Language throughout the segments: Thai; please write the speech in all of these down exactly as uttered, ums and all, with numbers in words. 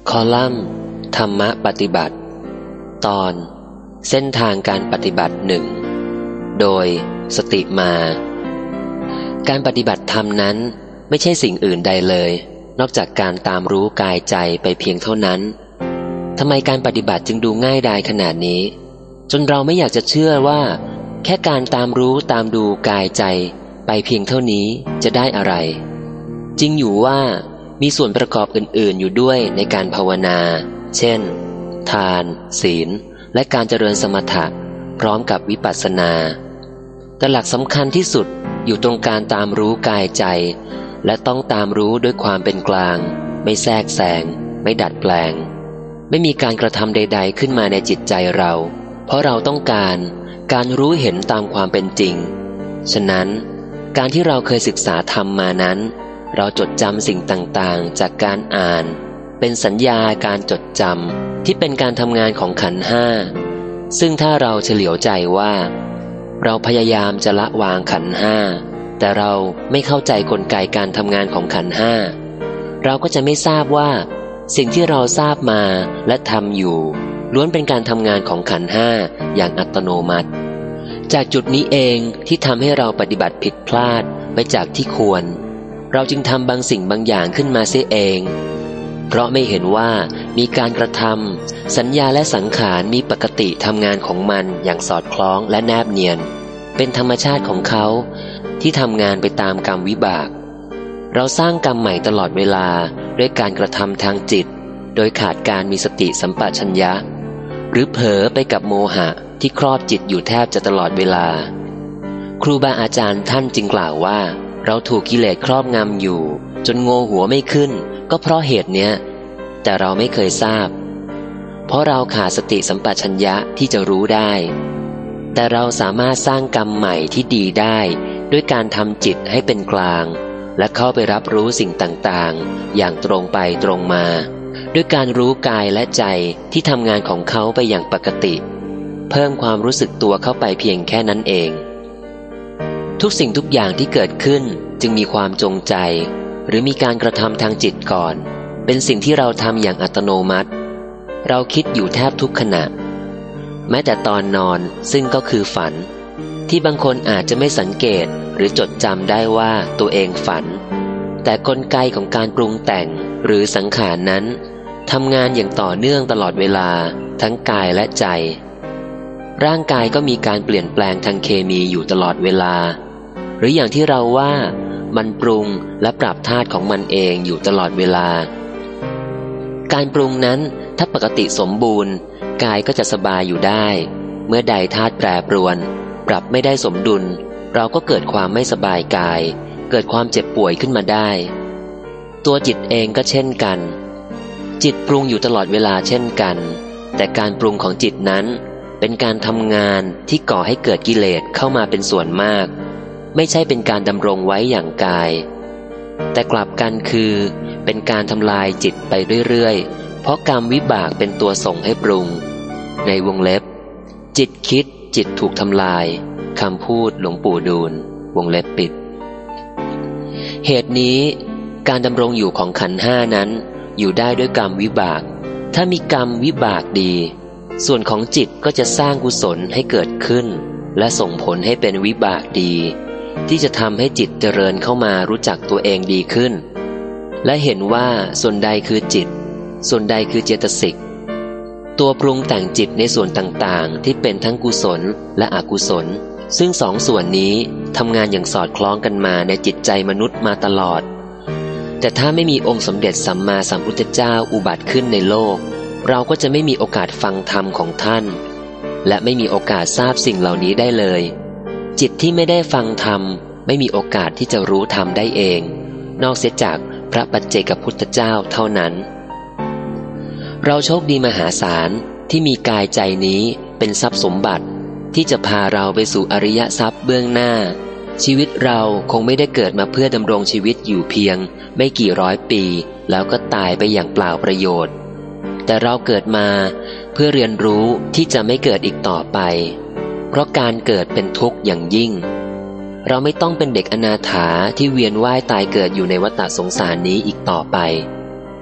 คอลัมน์ธรรมะปฏิบัติตอนเส้นทางการปฏิบัติหนึ่งโดยสติมาการปฏิบัติธรรมนั้นไม่ใช่สิ่งอื่นใดเลยนอกจากการตามรู้กายใจไปเพียงเท่านั้นทำไมการปฏิบัติจึงดูง่ายดายขนาดนี้จนเราไม่อยากจะเชื่อว่าแค่การตามรู้ตามดูกายใจไปเพียงเท่านี้จะได้อะไรจริงอยู่ว่ามีส่วนประกอบอื่นๆอยู่ด้วยในการภาวนาเช่นทานศีลและการเจริญสมถะพร้อมกับวิปัสสนาแต่หลักสำคัญที่สุดอยู่ตรงการตามรู้กายใจและต้องตามรู้ด้วยความเป็นกลางไม่แทรกแซงไม่ดัดแปลงไม่มีการกระทำใดๆขึ้นมาในจิตใจเราเพราะเราต้องการการรู้เห็นตามความเป็นจริงฉะนั้นการที่เราเคยศึกษาธรรมมานั้นเราจดจำสิ่งต่างๆจากการอ่านเป็นสัญญาการจดจำที่เป็นการทำงานของขันธ์ห้าซึ่งถ้าเราเฉลียวใจว่าเราพยายามจะละวางขันธ์ห้าแต่เราไม่เข้าใจกลไกการทำงานของขันธ์ห้าเราก็จะไม่ทราบว่าสิ่งที่เราทราบมาและทำอยู่ล้วนเป็นการทำงานของขันธ์ห้าอย่างอัตโนมัติจากจุดนี้เองที่ทำให้เราปฏิบัติผิดพลาดไปจากที่ควรเราจึงทำบางสิ่งบางอย่างขึ้นมาเสียเองเพราะไม่เห็นว่ามีการกระทำสัญญาและสังขารมีปกติทำงานของมันอย่างสอดคล้องและแนบเนียนเป็นธรรมชาติของเขาที่ทำงานไปตามกรรมวิบากเราสร้างกรรมใหม่ตลอดเวลาด้วยการกระทำทางจิตโดยขาดการมีสติสัมปชัญญะหรือเผลอไปกับโมหะที่ครอบจิตอยู่แทบจะตลอดเวลาครูบาอาจารย์ท่านจึงกล่าวว่าเราถูกกิเลสครอบงำอยู่จนโงหัวไม่ขึ้นก็เพราะเหตุเนี้ยแต่เราไม่เคยทราบเพราะเราขาดสติสัมปชัญญะที่จะรู้ได้แต่เราสามารถสร้างกรรมใหม่ที่ดีได้ด้วยการทำจิตให้เป็นกลางและเข้าไปรับรู้สิ่งต่างๆอย่างตรงไปตรงมาด้วยการรู้กายและใจที่ทำงานของเขาไปอย่างปกติเพิ่มความรู้สึกตัวเข้าไปเพียงแค่นั้นเองทุกสิ่งทุกอย่างที่เกิดขึ้นจึงมีความจงใจหรือมีการกระทำทางจิตก่อนเป็นสิ่งที่เราทำอย่างอัตโนมัติเราคิดอยู่แทบทุกขณะแม้แต่ตอนนอนซึ่งก็คือฝันที่บางคนอาจจะไม่สังเกตหรือจดจำได้ว่าตัวเองฝันแต่กลไกของการปรุงแต่งหรือสังขารนั้นทำงานอย่างต่อเนื่องตลอดเวลาทั้งกายและใจร่างกายก็มีการเปลี่ยนแปลงทางเคมีอยู่ตลอดเวลาหรืออย่างที่เราว่ามันปรุงและปรับธาตุของมันเองอยู่ตลอดเวลาการปรุงนั้นถ้าปกติสมบูรณ์กายก็จะสบายอยู่ได้เมื่อใดธาตุแปรปรวนปรับไม่ได้สมดุลเราก็เกิดความไม่สบายกายเกิดความเจ็บป่วยขึ้นมาได้ตัวจิตเองก็เช่นกันจิตปรุงอยู่ตลอดเวลาเช่นกันแต่การปรุงของจิตนั้นเป็นการทำงานที่ก่อให้เกิดกิเลสเข้ามาเป็นส่วนมากไม่ใช่เป็นการดำรงไว้อย่างกายแต่กลับกันคือเป็นการทำลายจิตไปเรื่อยๆเพราะกรรมวิบากเป็นตัวส่งให้ปรุงในวงเล็บจิตคิดจิตถูกทำลายคำพูดหลวงปู่ดูลวงเล็บปิดเหตุนี้การดำรงอยู่ของขันธ์ห้านั้นอยู่ได้ด้วยกรรมวิบากถ้ามีกรรมวิบากดีส่วนของจิตก็จะสร้างกุศลให้เกิดขึ้นและส่งผลให้เป็นวิบากดีที่จะทำให้จิตเจริญเข้ามารู้จักตัวเองดีขึ้นและเห็นว่าส่วนใดคือจิตส่วนใดคือเจตสิกตัวปรุงแต่งจิตในส่วนต่างๆที่เป็นทั้งกุศลและอกุศลซึ่งสองส่วนนี้ทำงานอย่างสอดคล้องกันมาในจิตใจมนุษย์มาตลอดแต่ถ้าไม่มีองค์สมเด็จสัมมาสัมพุทธเจ้าอุบัติขึ้นในโลกเราก็จะไม่มีโอกาสฟังธรรมของท่านและไม่มีโอกาสทราบสิ่งเหล่านี้ได้เลยจิตที่ไม่ได้ฟังธรรมไม่มีโอกาสที่จะรู้ธรรมได้เองนอกเสียจากพระปัจเจกพุทธเจ้าเท่านั้นเราโชคดีมหาศาลที่มีกายใจนี้เป็นทรัพย์สมบัติที่จะพาเราไปสู่อริยทรัพย์เบื้องหน้าชีวิตเราคงไม่ได้เกิดมาเพื่อดำรงชีวิตอยู่เพียงไม่กี่ร้อยปีแล้วก็ตายไปอย่างเปล่าประโยชน์แต่เราเกิดมาเพื่อเรียนรู้ที่จะไม่เกิดอีกต่อไปเพราะการเกิดเป็นทุกข์อย่างยิ่งเราไม่ต้องเป็นเด็กอนาถาที่เวียนว่ายตายเกิดอยู่ในวัฏสงสารนี้อีกต่อไป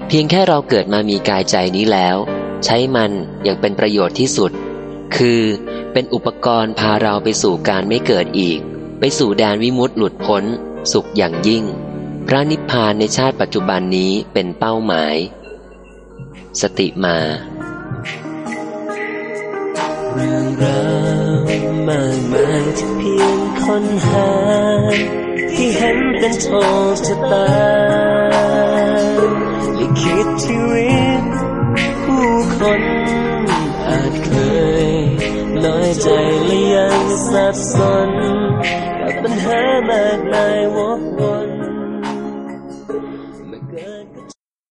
เพียงแค่เราเกิดมามีกายใจนี้แล้วใช้มันอย่างเป็นประโยชน์ที่สุดคือเป็นอุปกรณ์พาเราไปสู่การไม่เกิดอีกไปสู่แดนวิมุตติหลุดพ้นสุขอย่างยิ่งพระนิพพานในชาติปัจจุบันนี้เป็นเป้าหมายสติมาเรื่องราวมากมายที่เพียงค้นหาที่เห็นเป็นโชคชะตาลิขิตชีวิตผู้คนอาจเคยน้อยใจและยังสับสน